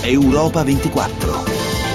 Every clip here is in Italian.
Europa 24.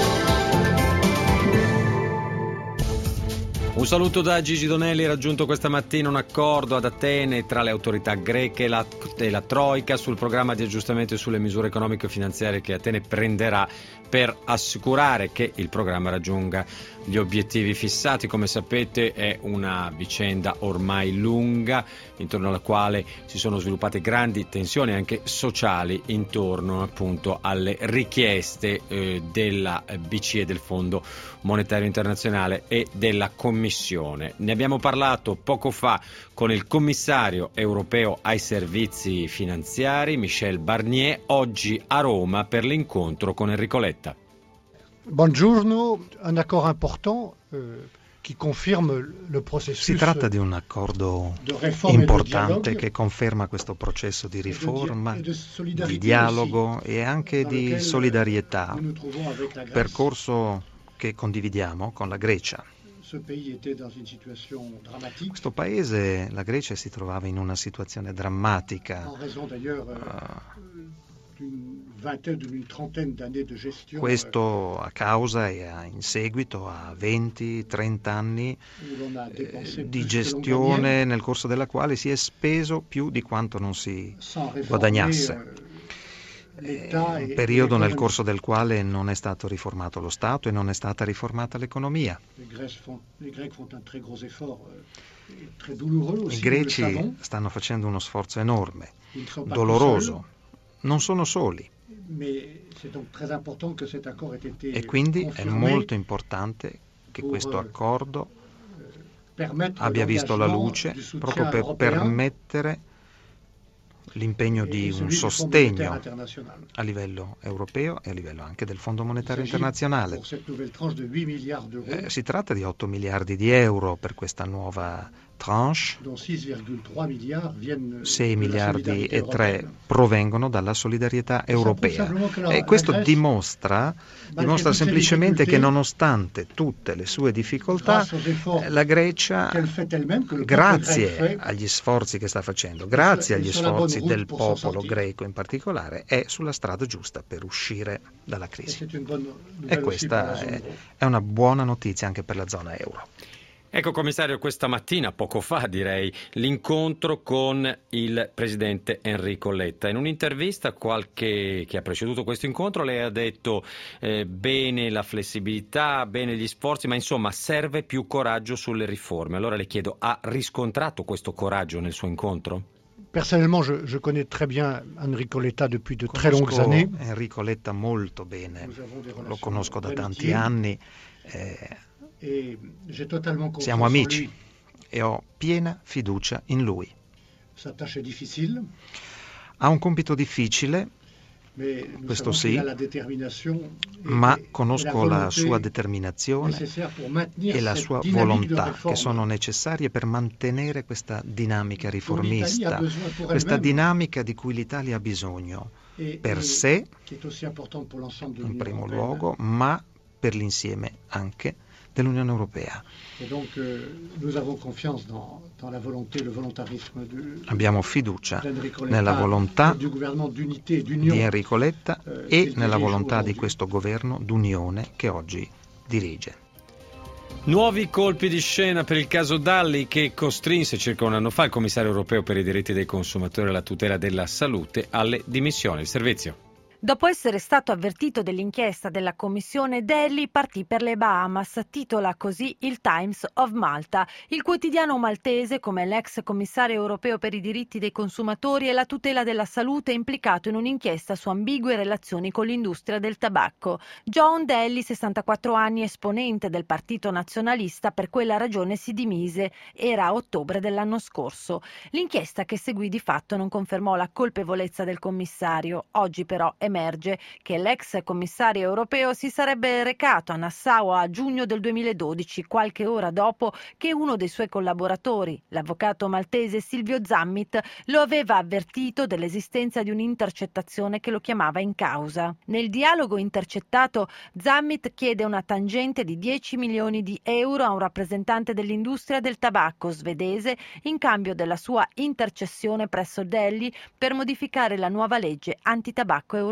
Un saluto da Gigi Donelli. Raggiunto questa mattina un accordo ad Atene tra le autorità greche e la Troika sul programma di aggiustamento e sulle misure economico-finanziarie che Atene prenderà per assicurare che il programma raggiunga gli obiettivi fissati. Come sapete è una vicenda ormai lunga, intorno alla quale si sono sviluppate grandi tensioni anche sociali intorno appunto alle richieste della BCE, del Fondo Monetario Internazionale e della Commissione. Ne abbiamo parlato poco fa con il commissario europeo ai servizi finanziari Michel Barnier, oggi a Roma per l'incontro con Enrico Letta. Buongiorno, un accord important che conferma il processo. Si tratta di un accordo importante che conferma questo processo di riforma, di dialogo e anche di solidarietà, percorso che condividiamo con la Grecia. Questo paese, la Grecia, si trovava in una situazione drammatica. Questo a causa e in seguito a 20-30 anni di gestione nel corso della quale si è speso più di quanto non si guadagnasse. Un periodo nel corso del quale non è stato riformato lo Stato e non è stata riformata l'economia. I greci stanno facendo uno sforzo enorme, doloroso. Non sono soli. E quindi è molto importante che questo accordo abbia visto la luce proprio per permettere l'impegno di un sostegno a livello europeo e a livello anche del Fondo Monetario Internazionale. Si tratta di 8 miliardi di euro per questa nuova tranche, 6 miliardi e 3 provengono dalla solidarietà europea. E questo dimostra semplicemente che nonostante tutte le sue difficoltà, la Grecia, grazie agli sforzi che sta facendo, grazie agli sforzi del popolo greco in particolare, è sulla strada giusta per uscire dalla crisi. E questa è una buona notizia anche per la zona euro. Ecco, commissario, questa mattina, poco fa direi, l'incontro con il presidente Enrico Letta. In un'intervista che ha preceduto questo incontro lei ha detto bene la flessibilità, bene gli sforzi, ma insomma serve più coraggio sulle riforme. Allora le chiedo, ha riscontrato questo coraggio nel suo incontro? Personnellement, je connais très bien Enrico Letta depuis de très longues années. Enrico Letta molto bene, lo conosco da tanti anni. Siamo amici e ho piena fiducia in lui. Ha un compito difficile, questo sì, ma conosco la sua determinazione e la sua volontà che sono necessarie per mantenere questa dinamica riformista, questa dinamica di cui l'Italia ha bisogno per sé, in primo luogo, ma per l'insieme anche dell'Unione Europea. Abbiamo fiducia nella volontà di Enrico Letta e nella volontà di questo governo d'unione che oggi dirige. Nuovi colpi di scena per il caso Dalli, che costrinse circa un anno fa il commissario europeo per i diritti dei consumatori e la tutela della salute alle dimissioni. Il servizio. Dopo essere stato avvertito dell'inchiesta della commissione, Dalli partì per le Bahamas, titola così il Times of Malta. Il quotidiano maltese, come l'ex commissario europeo per i diritti dei consumatori e la tutela della salute, è implicato in un'inchiesta su ambigue relazioni con l'industria del tabacco. John Dalli, 64 anni, esponente del Partito Nazionalista, per quella ragione si dimise. Era a ottobre dell'anno scorso. L'inchiesta che seguì di fatto non confermò la colpevolezza del commissario. Oggi però emerge che l'ex commissario europeo si sarebbe recato a Nassau a giugno del 2012, qualche ora dopo che uno dei suoi collaboratori, l'avvocato maltese Silvio Zammit, lo aveva avvertito dell'esistenza di un'intercettazione che lo chiamava in causa. Nel dialogo intercettato, Zammit chiede una tangente di 10 milioni di euro a un rappresentante dell'industria del tabacco svedese in cambio della sua intercessione presso Dalli per modificare la nuova legge antitabacco europea.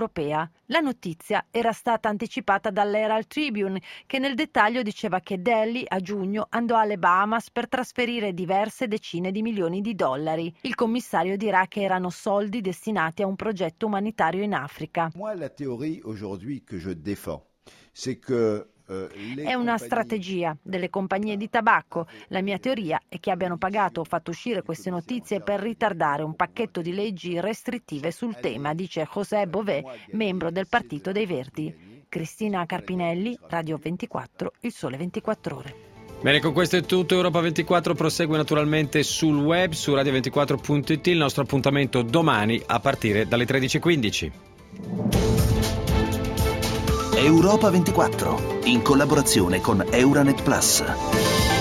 europea. La notizia era stata anticipata dall'Herald Tribune, che nel dettaglio diceva che Delhi a giugno andò alle Bahamas per trasferire diverse decine di milioni di dollari. Il commissario dirà che erano soldi destinati a un progetto umanitario in Africa. Moi, la théorie aujourd'hui que je défends, c'est que è una strategia delle compagnie di tabacco. La mia teoria è che abbiano pagato o fatto uscire queste notizie per ritardare un pacchetto di leggi restrittive sul tema, dice José Bové, membro del Partito dei Verdi. Cristina Carpinelli, Radio 24, Il Sole 24 Ore. Bene, con questo è tutto. Europa 24 prosegue naturalmente sul web, su radio24.it. Il nostro appuntamento domani a partire dalle 13:15. Europa 24, in collaborazione con Euranet Plus.